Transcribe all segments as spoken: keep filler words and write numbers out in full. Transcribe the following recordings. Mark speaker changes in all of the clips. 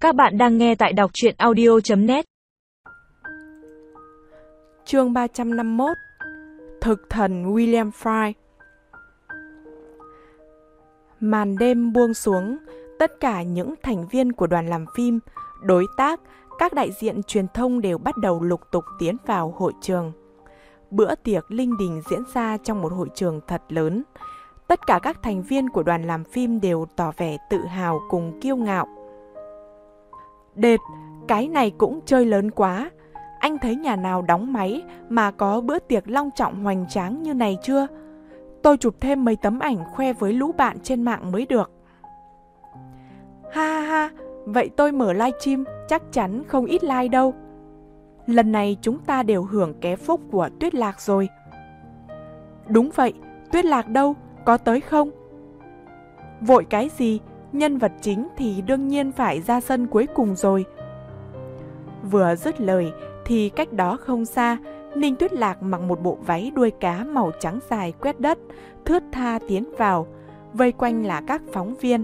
Speaker 1: Các bạn đang nghe tại đọc truyện audio chấm net.
Speaker 2: Chương ba trăm năm mươi mốt. Thực thần William Fry. Màn đêm buông xuống, tất cả những thành viên của đoàn làm phim, đối tác, các đại diện truyền thông đều bắt đầu lục tục tiến vào hội trường. Bữa tiệc linh đình diễn ra trong một hội trường thật lớn. Tất cả các thành viên của đoàn làm phim đều tỏ vẻ tự hào cùng kiêu ngạo. Đệt, cái này cũng chơi lớn quá. Anh thấy nhà nào đóng máy mà có bữa tiệc long trọng hoành tráng như này chưa? Tôi chụp thêm mấy tấm ảnh khoe với lũ bạn trên mạng mới được. Ha ha ha, vậy tôi mở livestream chắc chắn không ít like đâu. Lần này chúng ta đều hưởng ké phúc của Tuyết Lạc rồi. Đúng vậy, Tuyết Lạc đâu, có tới không? Vội cái gì, nhân vật chính thì đương nhiên phải ra sân cuối cùng rồi. Vừa dứt lời thì cách đó không xa, Ninh Tuyết Lạc mặc một bộ váy đuôi cá màu trắng dài quét đất, thướt tha tiến vào, vây quanh là các phóng viên.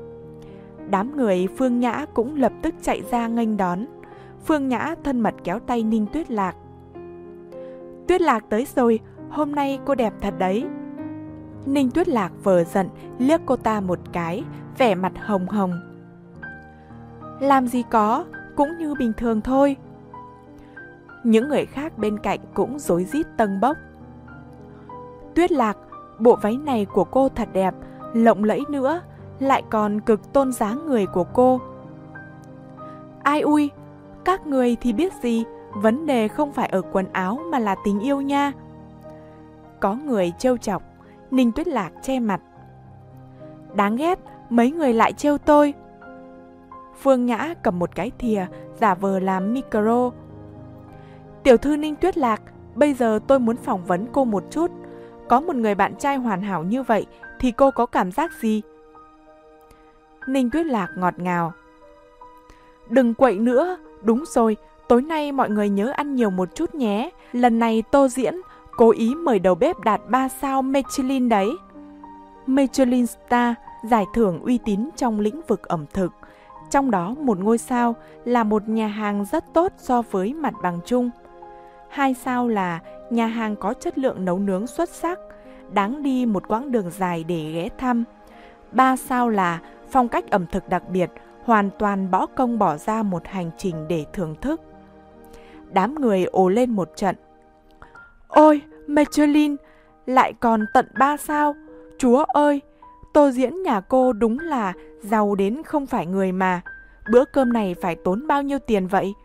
Speaker 2: Đám người Phương Nhã cũng lập tức chạy ra nghênh đón. Phương Nhã thân mật kéo tay Ninh Tuyết Lạc. Tuyết Lạc tới rồi, hôm nay cô đẹp thật đấy. Ninh Tuyết Lạc vờ giận liếc cô ta một cái, vẻ mặt hồng hồng. Làm gì có, cũng như bình thường thôi. Những người khác bên cạnh cũng rối rít tâng bốc. Tuyết Lạc, bộ váy này của cô thật đẹp, lộng lẫy nữa, lại còn cực tôn dáng người của cô. Ai ui, các người thì biết gì, vấn đề không phải ở quần áo mà là tình yêu nha. Có người trêu chọc, Ninh Tuyết Lạc che mặt. Đáng ghét, mấy người lại trêu tôi. Phương Nhã cầm một cái thìa, giả vờ làm micro. Tiểu thư Ninh Tuyết Lạc, bây giờ tôi muốn phỏng vấn cô một chút. Có một người bạn trai hoàn hảo như vậy thì cô có cảm giác gì? Ninh Tuyết Lạc ngọt ngào. Đừng quậy nữa, đúng rồi, tối nay mọi người nhớ ăn nhiều một chút nhé. Lần này tô diễn, cố ý mời đầu bếp đạt ba sao Michelin đấy. Michelin Star, giải thưởng uy tín trong lĩnh vực ẩm thực. Trong đó một ngôi sao là một nhà hàng rất tốt so với mặt bằng chung. Hai sao là nhà hàng có chất lượng nấu nướng xuất sắc, đáng đi một quãng đường dài để ghé thăm. Ba sao là phong cách ẩm thực đặc biệt, hoàn toàn bỏ công bỏ ra một hành trình để thưởng thức. Đám người ồ lên một trận. Ôi, Michelin, lại còn tận ba sao, chúa ơi! Tô diễn nhà cô đúng là giàu đến không phải người mà. Bữa cơm này phải tốn bao nhiêu tiền vậy?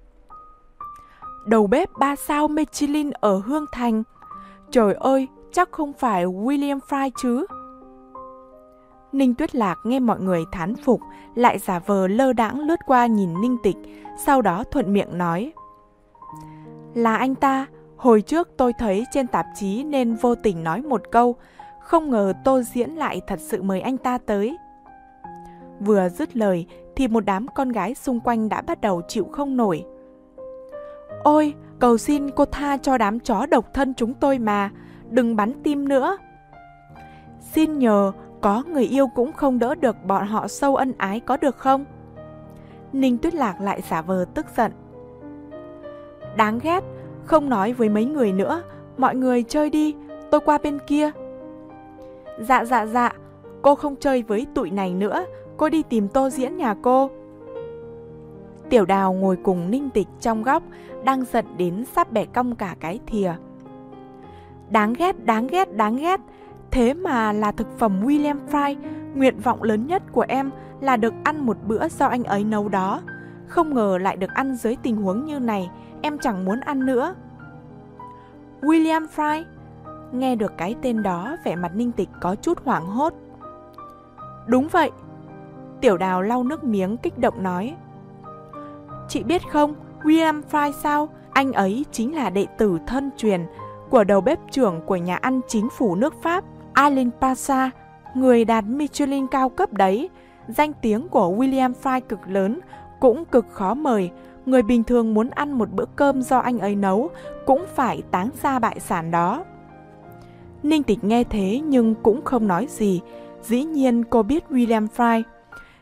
Speaker 2: Đầu bếp ba sao Michelin ở Hương Thành. Trời ơi, chắc không phải William Fry chứ? Ninh Tuyết Lạc nghe mọi người thán phục, lại giả vờ lơ đãng lướt qua nhìn Ninh Tịch, sau đó thuận miệng nói. Là anh ta, hồi trước tôi thấy trên tạp chí nên vô tình nói một câu. Không ngờ tô diễn lại thật sự mời anh ta tới. Vừa dứt lời thì một đám con gái xung quanh đã bắt đầu chịu không nổi. Ôi, cầu xin cô tha cho đám chó độc thân chúng tôi mà, đừng bắn tim nữa. Xin nhờ, có người yêu cũng không đỡ được bọn họ sâu ân ái có được không? Ninh Tuyết Lạc lại giả vờ tức giận. Đáng ghét, không nói với mấy người nữa, mọi người chơi đi, tôi qua bên kia. Dạ dạ dạ, cô không chơi với tụi này nữa, cô đi tìm tô diễn nhà cô. Tiểu Đào ngồi cùng Ninh Tịch trong góc, đang giận đến sắp bẻ cong cả cái thìa. Đáng ghét, đáng ghét, đáng ghét, thế mà là thực phẩm William Fry, nguyện vọng lớn nhất của em là được ăn một bữa do anh ấy nấu đó. Không ngờ lại được ăn dưới tình huống như này, em chẳng muốn ăn nữa. William Fry? Nghe được cái tên đó, vẻ mặt Ninh Tịch có chút hoảng hốt. Đúng vậy. Tiểu Đào lau nước miếng kích động nói. Chị biết không, William Fry sao? Anh ấy chính là đệ tử thân truyền của đầu bếp trưởng của nhà ăn chính phủ nước Pháp, Alain Passa, người đạt Michelin cao cấp đấy. Danh tiếng của William Fry cực lớn, cũng cực khó mời. Người bình thường muốn ăn một bữa cơm do anh ấy nấu cũng phải táng ra bại sản đó. Ninh Tịch nghe thế nhưng cũng không nói gì. Dĩ nhiên cô biết William Fry.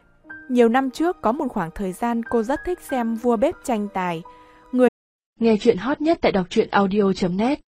Speaker 2: Nhiều năm trước có một khoảng thời gian cô rất thích xem vua bếp tranh tài. Người
Speaker 1: Nghe chuyện hot nhất tại đọc truyện audio chấm net